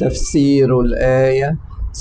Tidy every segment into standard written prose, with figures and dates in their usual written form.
تفسير الآية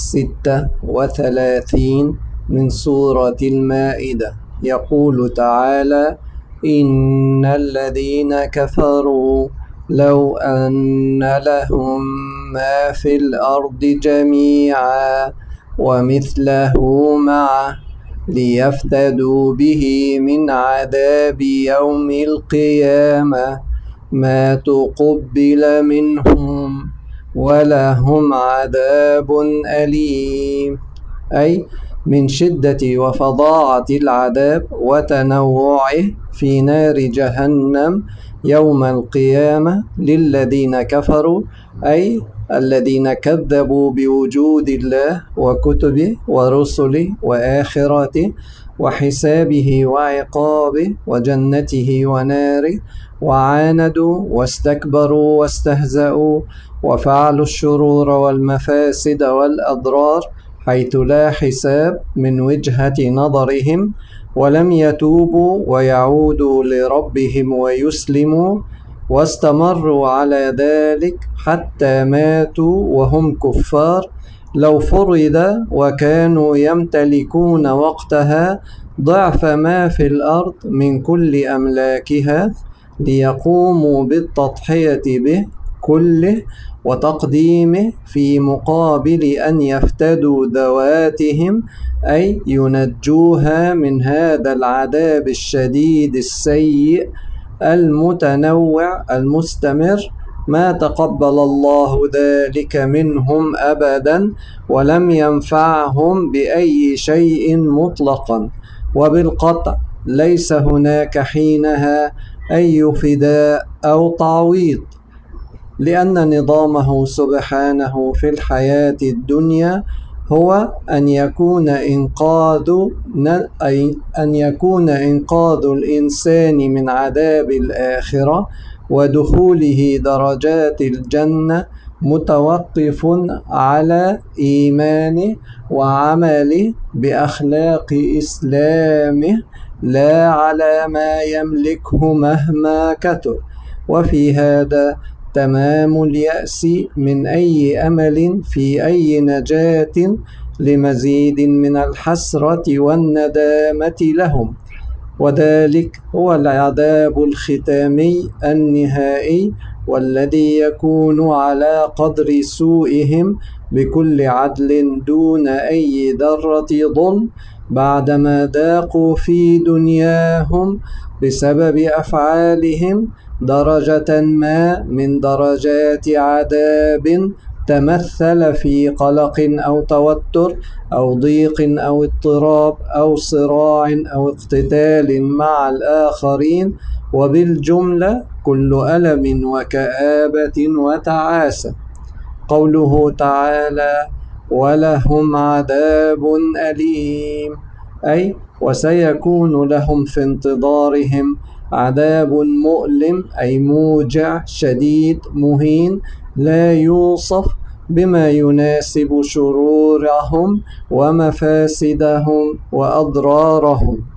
36 من سورة المائدة. يقول تعالى: إن الذين كفروا لو أن لهم ما في الأرض جميعا ومثله معه ليفتدوا به من عذاب يوم القيامة ما تقبل منهم ولهم عذاب أليم، أي من شدة وفظاعة العذاب وتنوعه في نار جهنم يوم القيامة للذين كفروا، أي الذين كذبوا بوجود الله وكتبه ورسله وآخرته وحسابه وعقابه وجنته وناره، وعاندوا واستكبروا واستهزأوا وفعلوا الشرور والمفاسد والأضرار حيث لا حساب من وجهة نظرهم، ولم يتوبوا ويعودوا لربهم ويسلموا، واستمروا على ذلك حتى ماتوا وهم كفار. لو فرض وكانوا يمتلكون وقتها ضعف ما في الأرض من كل أملاكها ليقوموا بالتضحية به كله وتقديمه في مقابل أن يفتدوا ذواتهم، أي ينجوها من هذا العذاب الشديد السيء المتنوع المستمر، ما تقبل الله ذلك منهم أبدا ولم ينفعهم بأي شيء مطلقا، وبالقطع ليس هناك حينها أي فداء أو تعويض، لأن نظامه سبحانه في الحياة الدنيا هو أن يكون إنقاذ الإنسان من عذاب الآخرة ودخوله درجات الجنة متوقف على إيمانه وعمله بأخلاق إسلامه، لا على ما يملكه مهما كثر. وفي هذا تمام اليأس من أي أمل في أي نجاة لمزيد من الحسرة والندامة لهم، وذلك هو العذاب الختامي النهائي، والذي يكون على قدر سوءهم بكل عدل دون أي ذرة ظلم بعدما ذاقوا في دنياهم بسبب أفعالهم درجة ما من درجات عذاب تمثل في قلق أو توتر أو ضيق أو اضطراب أو صراع أو اقتتال مع الآخرين، وبالجملة كل ألم وكآبة وتعاسة. قوله تعالى: ولهم عذاب أليم، أي وسيكون لهم في انتظارهم عذاب مؤلم، أي موجع شديد مهين لا يوصف بما يناسب شرورهم ومفاسدهم وأضرارهم.